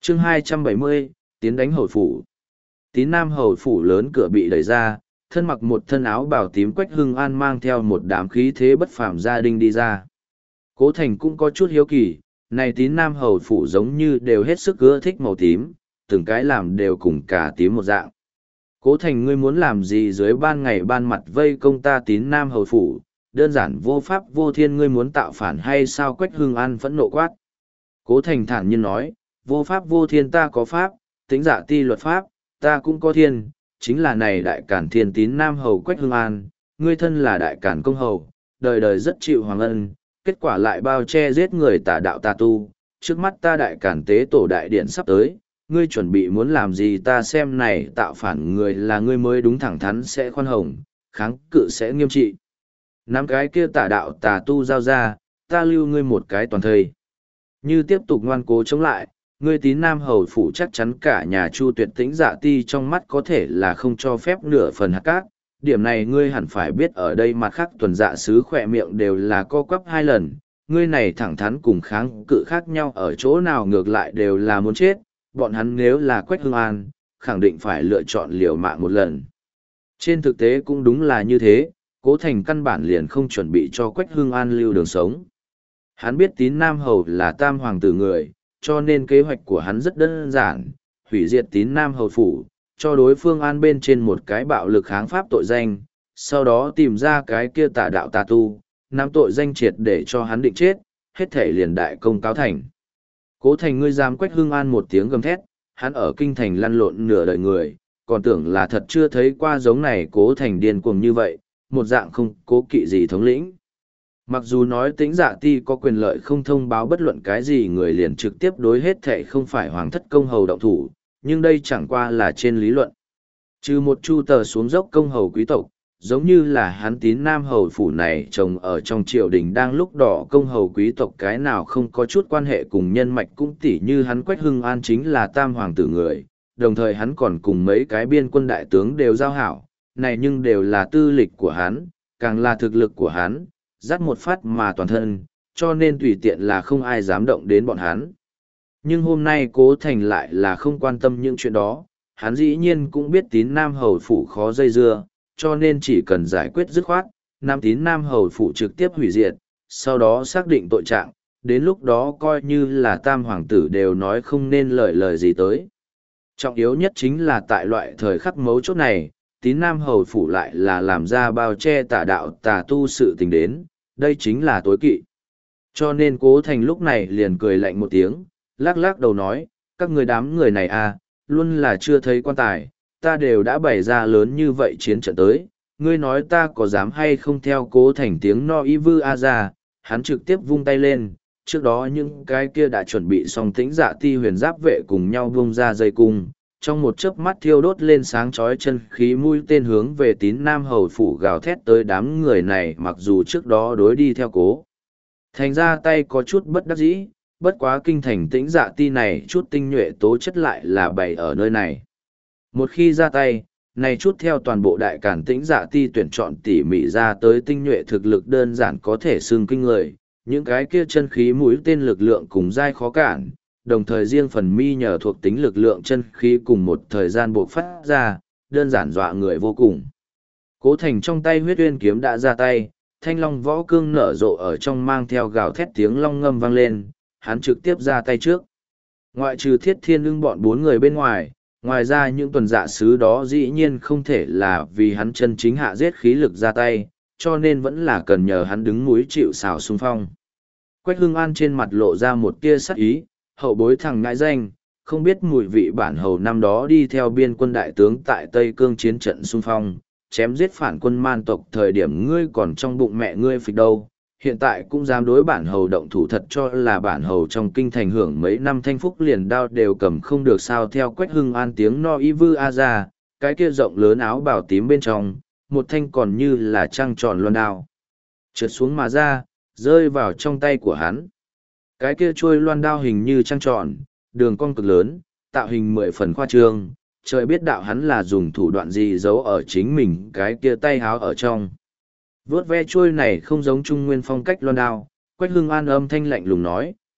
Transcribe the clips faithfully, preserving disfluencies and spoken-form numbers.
chương hai trăm bảy mươi, tiến đánh hầu phủ. Tín Nam hầu phủ lớn cửa bị đẩy ra, thân mặc một thân áo bào tím Quách Hưng An mang theo một đám khí thế bất phàm gia đình đi ra. Cố Thành cũng có chút hiếu kỳ, này Tín Nam hầu phủ giống như đều hết sức ưa thích màu tím, từng cái làm đều cùng cả tím một dạng. Cố Thành, ngươi muốn làm gì dưới ban ngày ban mặt vây công ta Tín Nam hầu phủ, đơn giản vô pháp vô thiên, ngươi muốn tạo phản hay sao? Quách Hưng An phẫn nộ quát. Cố Thành thản nhiên nói, vô pháp vô thiên ta có pháp, tính giả ti luật pháp, ta cũng có thiên, chính là này đại cản thiên Tín Nam hầu Quách Hưng An, ngươi thân là đại cản công hầu, đời đời rất chịu hoàng ân, kết quả lại bao che giết người tà đạo tà tu, trước mắt ta đại cản tế tổ đại điện sắp tới, ngươi chuẩn bị muốn làm gì? Ta xem này tạo phản người là ngươi mới đúng, thẳng thắn sẽ khoan hồng, kháng cự sẽ nghiêm trị. Năm cái kia tà đạo tà tu giao ra, ta lưu ngươi một cái toàn thây. Như tiếp tục ngoan cố chống lại, ngươi Tín Nam hầu phủ chắc chắn cả nhà Chu Tuyệt Tĩnh Dạ Ti trong mắt có thể là không cho phép nửa phần hạt cát. Điểm này ngươi hẳn phải biết, ở đây mặt khác tuần dạ sứ khỏe miệng đều là co quắp hai lần. Ngươi này thẳng thắn cùng kháng cự khác nhau ở chỗ nào? Ngược lại đều là muốn chết. Bọn hắn nếu là Quách Hưng An, khẳng định phải lựa chọn liều mạng một lần. Trên thực tế cũng đúng là như thế, Cố Thành căn bản liền không chuẩn bị cho Quách Hưng An lưu đường sống. Hắn biết Tín Nam hầu là tam hoàng tử người, cho nên kế hoạch của hắn rất đơn giản, hủy diệt Tín Nam hầu phủ, cho đối phương an bên trên một cái bạo lực kháng pháp tội danh, sau đó tìm ra cái kia tà đạo tà tu, nắm tội danh triệt để cho hắn định chết, hết thể liền đại công cáo thành. Cố Thành, ngươi dám? Quách Hưng An một tiếng gầm thét, hắn ở kinh thành lăn lộn nửa đời người, còn tưởng là thật chưa thấy qua giống này. Cố Thành điên cuồng như vậy, một dạng không cố kỵ gì thống lĩnh. Mặc dù nói Tĩnh Dạ Ti có quyền lợi không thông báo bất luận cái gì người liền trực tiếp đối hết thệ không phải hoàng thất công hầu động thủ, nhưng đây chẳng qua là trên lý luận. Trừ một chu tờ xuống dốc công hầu quý tộc, giống như là hắn Tín Nam hầu phủ này trồng ở trong triều đình đang lúc đỏ công hầu quý tộc cái nào không có chút quan hệ cùng nhân mạch, cũng tỉ như hắn Quách Hưng An chính là tam hoàng tử người, đồng thời hắn còn cùng mấy cái biên quân đại tướng đều giao hảo, này nhưng đều là tư lịch của hắn, càng là thực lực của hắn, dắt một phát mà toàn thân, cho nên tùy tiện là không ai dám động đến bọn hắn. Nhưng hôm nay Cố Thành lại là không quan tâm những chuyện đó, hắn dĩ nhiên cũng biết Tín Nam hầu phủ khó dây dưa, cho nên chỉ cần giải quyết dứt khoát, Nam Tín Nam hầu phủ trực tiếp hủy diệt, sau đó xác định tội trạng, đến lúc đó coi như là tam hoàng tử đều nói không nên lời lời gì tới. Trọng yếu nhất chính là tại loại thời khắc mấu chốt này, Tín Nam hầu phủ lại là làm ra bao che tà đạo tà tu sự tình đến, đây chính là tối kỵ. Cho nên Cố Thành lúc này liền cười lạnh một tiếng, lắc lắc đầu nói, các người đám người này à, luôn là chưa thấy quan tài, ta đều đã bày ra lớn như vậy chiến trận tới, ngươi nói ta có dám hay không? Theo Cố Thành tiếng no y vư a ra, hắn trực tiếp vung tay lên, trước đó những cái kia đã chuẩn bị xong Tĩnh Dạ Ti huyền giáp vệ cùng nhau vung ra dây cung, trong một chớp mắt thiêu đốt lên sáng chói chân khí mũi tên hướng về Tín Nam hầu phủ gào thét tới. Đám người này mặc dù trước đó đối đi theo Cố Thành ra tay có chút bất đắc dĩ, bất quá kinh thành Tĩnh Dạ Ti này chút tinh nhuệ tố chất lại là bày ở nơi này. Một khi ra tay, này chút theo toàn bộ đại cản Tĩnh Dạ Ti tuyển chọn tỉ mỉ ra tới tinh nhuệ thực lực đơn giản có thể xưng kinh người, những cái kia chân khí mũi tên lực lượng cùng dai khó cản, đồng thời riêng phần mi nhờ thuộc tính lực lượng chân khí cùng một thời gian buộc phát ra, đơn giản dọa người vô cùng. Cố Thành trong tay huyết uyên kiếm đã ra tay, thanh long võ cương nở rộ ở trong mang theo gào thét tiếng long ngâm vang lên, hắn trực tiếp ra tay trước. Ngoại trừ Thiết Thiên Ưng bọn bốn người bên ngoài, ngoài ra những tuần dạ sứ đó dĩ nhiên không thể là vì hắn chân chính hạ giết khí lực ra tay, cho nên vẫn là cần nhờ hắn đứng núi chịu sào xung phong. Quách Hưng An trên mặt lộ ra một tia sắc ý, hậu bối thằng ngại danh, không biết mùi vị bản hầu năm đó đi theo biên quân đại tướng tại Tây Cương chiến trận xung phong, chém giết phản quân man tộc thời điểm ngươi còn trong bụng mẹ ngươi phịch đâu, hiện tại cũng dám đối bản hầu động thủ, thật cho là bản hầu trong kinh thành hưởng mấy năm thanh phúc liền đao đều cầm không được sao? Theo Quách Hưng An tiếng no y vư a ra, cái kia rộng lớn áo bào tím bên trong, một thanh còn như là trăng tròn loan đao trượt xuống mà ra, rơi vào trong tay của hắn. Cái kia trôi loan đao hình như trăng tròn, đường cong cực lớn, tạo hình mười phần khoa trương, trời biết đạo hắn là dùng thủ đoạn gì giấu ở chính mình cái kia tay háo ở trong. Vốt ve trôi này không giống Trung Nguyên phong cách loan đao, Quách Hưng An âm thanh lạnh lùng nói,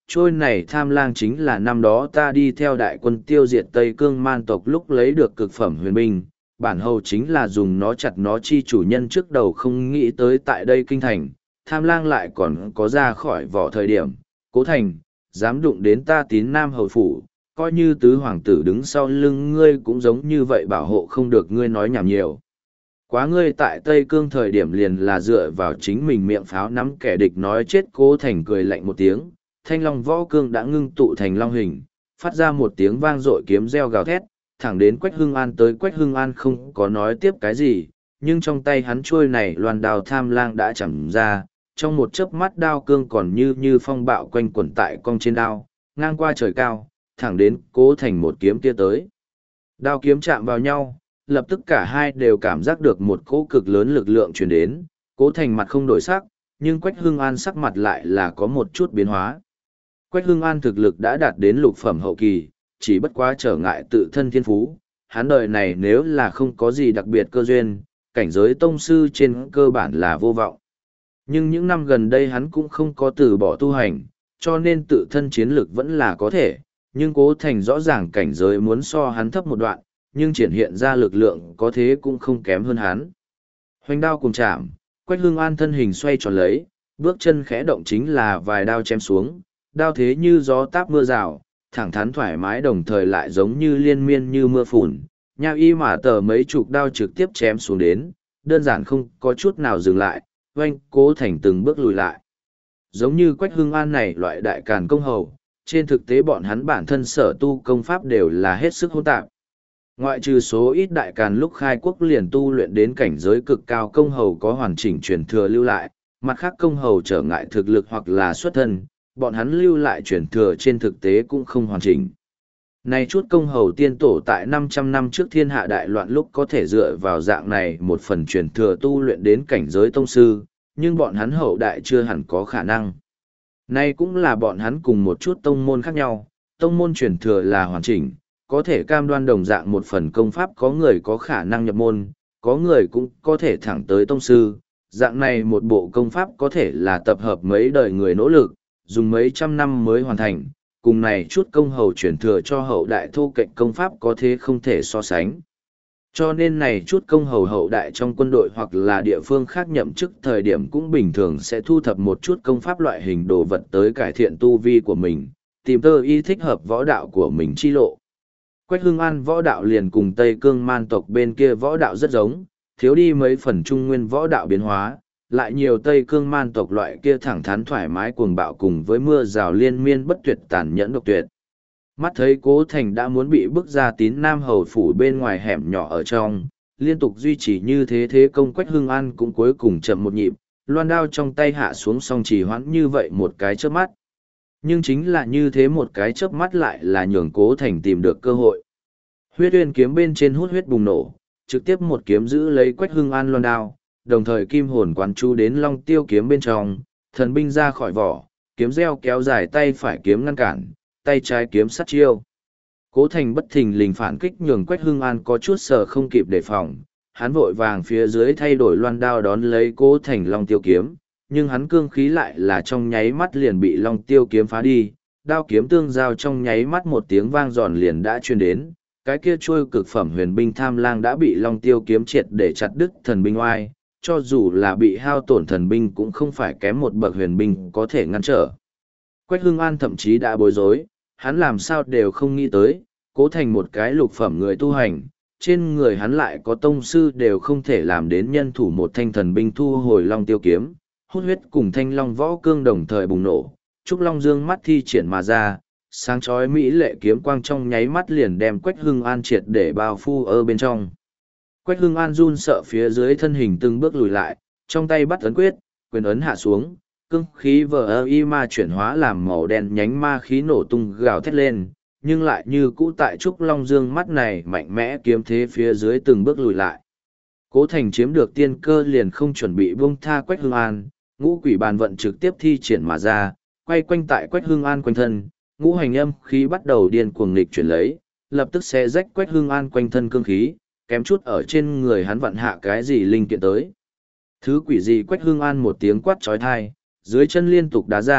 trôi này tham lang chính là năm đó ta đi theo đại quân tiêu diệt Tây Cương man tộc lúc lấy được cực phẩm huyền binh, bản hầu chính là dùng nó chặt nó chi chủ nhân trước đầu không nghĩ tới tại đây kinh thành, tham lang lại còn có ra khỏi vỏ thời điểm, Cố Thành, dám đụng đến ta Tín Nam hầu phủ, coi như tứ hoàng tử đứng sau lưng ngươi cũng giống như vậy bảo hộ không được ngươi nói nhảm nhiều. Quá ngươi tại Tây Cương thời điểm liền là dựa vào chính mình miệng pháo nắm kẻ địch nói chết. Cố Thành cười lạnh một tiếng, thanh long võ cương đã ngưng tụ thành long hình, phát ra một tiếng vang dội kiếm reo gào thét, thẳng đến Quách Hưng An tới. Quách Hưng An không có nói tiếp cái gì, nhưng trong tay hắn chuôi này loan đao tham lang đã chẳng ra, trong một chớp mắt đao cương còn như như phong bạo quanh quẩn tại cong trên đao, ngang qua trời cao, thẳng đến Cố Thành một kiếm kia tới. Đao kiếm chạm vào nhau, lập tức cả hai đều cảm giác được một cỗ cực lớn lực lượng truyền đến. Cố Thành mặt không đổi sắc, nhưng Quách Hưng An sắc mặt lại là có một chút biến hóa. Quách Hưng An thực lực đã đạt đến lục phẩm hậu kỳ, chỉ bất quá trở ngại tự thân thiên phú. Hắn đời này nếu là không có gì đặc biệt cơ duyên, cảnh giới tông sư trên cơ bản là vô vọng. Nhưng những năm gần đây hắn cũng không có từ bỏ tu hành, cho nên tự thân chiến lực vẫn là có thể. Nhưng Cố Thành rõ ràng cảnh giới muốn so hắn thấp một đoạn, nhưng triển hiện ra lực lượng có thế cũng không kém hơn hắn. Hoành đao cùng chạm, Quách Hưng An thân hình xoay tròn lấy, bước chân khẽ động chính là vài đao chém xuống, đao thế như gió táp mưa rào, thẳng thắn thoải mái đồng thời lại giống như liên miên như mưa phùn, nhau y mà tờ mấy chục đao trực tiếp chém xuống đến, đơn giản không có chút nào dừng lại, oanh Cố Thành từng bước lùi lại. Giống như Quách Hưng An này loại đại càn công hầu, trên thực tế bọn hắn bản thân sở tu công pháp đều là hết sức hỗn tạp. Ngoại trừ số ít đại càn lúc khai quốc liền tu luyện đến cảnh giới cực cao công hầu có hoàn chỉnh truyền thừa lưu lại, mặt khác công hầu trở ngại thực lực hoặc là xuất thân, bọn hắn lưu lại truyền thừa trên thực tế cũng không hoàn chỉnh. Này chút công hầu tiên tổ tại năm trăm năm trước thiên hạ đại loạn lúc có thể dựa vào dạng này một phần truyền thừa tu luyện đến cảnh giới tông sư, nhưng bọn hắn hậu đại chưa hẳn có khả năng. Này cũng là bọn hắn cùng một chút tông môn khác nhau, tông môn truyền thừa là hoàn chỉnh, có thể cam đoan đồng dạng một phần công pháp có người có khả năng nhập môn, có người cũng có thể thẳng tới tông sư. Dạng này một bộ công pháp có thể là tập hợp mấy đời người nỗ lực, dùng mấy trăm năm mới hoàn thành, cùng này chút công hầu truyền thừa cho hậu đại thô kệch công pháp có thế không thể so sánh. Cho nên này chút công hầu hậu đại trong quân đội hoặc là địa phương khác nhậm chức thời điểm cũng bình thường sẽ thu thập một chút công pháp loại hình đồ vật tới cải thiện tu vi của mình, tìm tơ y thích hợp võ đạo của mình chi lộ. Quách Hưng An võ đạo liền cùng Tây Cương man tộc bên kia võ đạo rất giống, thiếu đi mấy phần trung nguyên võ đạo biến hóa, lại nhiều Tây Cương man tộc loại kia thẳng thắn thoải mái cuồng bạo cùng với mưa rào liên miên bất tuyệt tàn nhẫn độc tuyệt. Mắt thấy Cố Thành đã muốn bị bức ra Tín Nam hầu phủ bên ngoài hẻm nhỏ ở trong, liên tục duy trì như thế thế công Quách Hưng An cũng cuối cùng chậm một nhịp, loan đao trong tay hạ xuống song trì hoãn như vậy một cái chớp mắt. Nhưng chính là như thế một cái chớp mắt lại là nhường Cố Thành tìm được cơ hội. Huyết uyên kiếm bên trên hút huyết bùng nổ, trực tiếp một kiếm giữ lấy Quách Hưng An loan đao, đồng thời kim hồn quán chú đến long tiêu kiếm bên trong, thần binh ra khỏi vỏ, kiếm reo kéo dài tay phải kiếm ngăn cản, tay trái kiếm sát chiêu. Cố Thành bất thình lình phản kích nhường Quách Hưng An có chút sợ không kịp đề phòng, hắn vội vàng phía dưới thay đổi loan đao đón lấy Cố Thành long tiêu kiếm, nhưng hắn cương khí lại là trong nháy mắt liền bị long tiêu kiếm phá đi, đao kiếm tương giao trong nháy mắt một tiếng vang giòn liền đã truyền đến, cái kia trôi cực phẩm huyền binh tham lang đã bị long tiêu kiếm triệt để chặt đứt thần binh oai, cho dù là bị hao tổn thần binh cũng không phải kém một bậc huyền binh có thể ngăn trở. Quách Hưng An thậm chí đã bối rối, hắn làm sao đều không nghĩ tới, Cố Thành một cái lục phẩm người tu hành, trên người hắn lại có tông sư đều không thể làm đến nhân thủ một thanh thần binh thu hồi long tiêu kiếm, hút huyết cùng thanh long võ cương đồng thời bùng nổ, trúc long dương mắt thi triển mà ra, sáng chói mỹ lệ kiếm quang trong nháy mắt liền đem Quách Hưng An triệt để bao phủ ở bên trong. Quách Hưng An run sợ phía dưới thân hình từng bước lùi lại, trong tay bắt ấn quyết, quyền ấn hạ xuống, cương khí vờ y ma chuyển hóa làm màu đen nhánh ma khí nổ tung gào thét lên, nhưng lại như cũ tại trúc long dương mắt này mạnh mẽ kiếm thế phía dưới từng bước lùi lại. Cố Thành chiếm được tiên cơ liền không chuẩn bị buông tha Quách Hưng An, ngũ quỷ bàn vận trực tiếp thi triển mà ra, quay quanh tại Quách Hưng An quanh thân, ngũ hành âm khí bắt đầu điên cuồng nghịch chuyển lấy, lập tức sẽ rách Quách Hưng An quanh thân cương khí, kém chút ở trên người hắn vặn hạ cái gì linh kiện tới. Thứ quỷ gì Quách Hưng An một tiếng quát trói thai, dưới chân liên tục đá ra,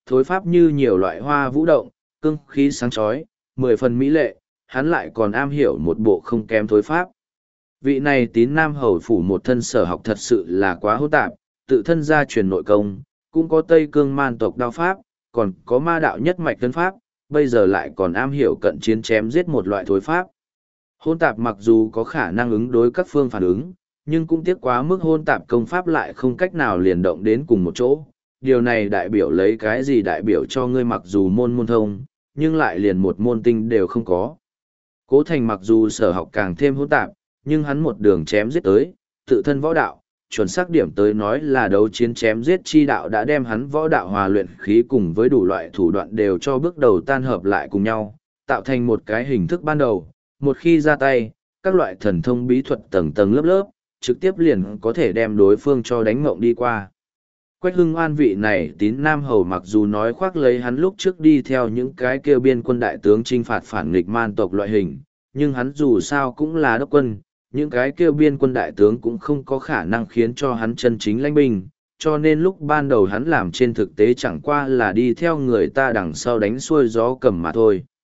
thối pháp như nhiều loại hoa vũ động, cương khí sáng chói, mười phần mỹ lệ, hắn lại còn am hiểu một bộ không kém thối pháp. Vị này tín nam hầu phủ một thân sở học thật sự là quá hỗn tạp, tự thân gia truyền nội công, cũng có Tây Cương man tộc đao pháp, còn có ma đạo nhất mạch tân pháp, bây giờ lại còn am hiểu cận chiến chém giết một loại thối pháp. Hôn tạp mặc dù có khả năng ứng đối các phương phản ứng, nhưng cũng tiếc quá mức hôn tạp công pháp lại không cách nào liền động đến cùng một chỗ. Điều này đại biểu lấy cái gì đại biểu cho ngươi mặc dù môn môn thông, nhưng lại liền một môn tinh đều không có. Cố Thành mặc dù sở học càng thêm hôn tạp, nhưng hắn một đường chém giết tới, tự thân võ đạo, chuẩn xác điểm tới nói là đấu chiến chém giết chi đạo đã đem hắn võ đạo hòa luyện khí cùng với đủ loại thủ đoạn đều cho bước đầu tan hợp lại cùng nhau, tạo thành một cái hình thức ban đầu. Một khi ra tay, các loại thần thông bí thuật tầng tầng lớp lớp, trực tiếp liền có thể đem đối phương cho đánh mộng đi qua. Quách Hưng An vị này tín nam hầu mặc dù nói khoác lấy hắn lúc trước đi theo những cái kêu biên quân đại tướng chinh phạt phản nghịch man tộc loại hình, nhưng hắn dù sao cũng là đốc quân, những cái kêu biên quân đại tướng cũng không có khả năng khiến cho hắn chân chính lãnh binh, cho nên lúc ban đầu hắn làm trên thực tế chẳng qua là đi theo người ta đằng sau đánh xuôi gió cầm mà thôi.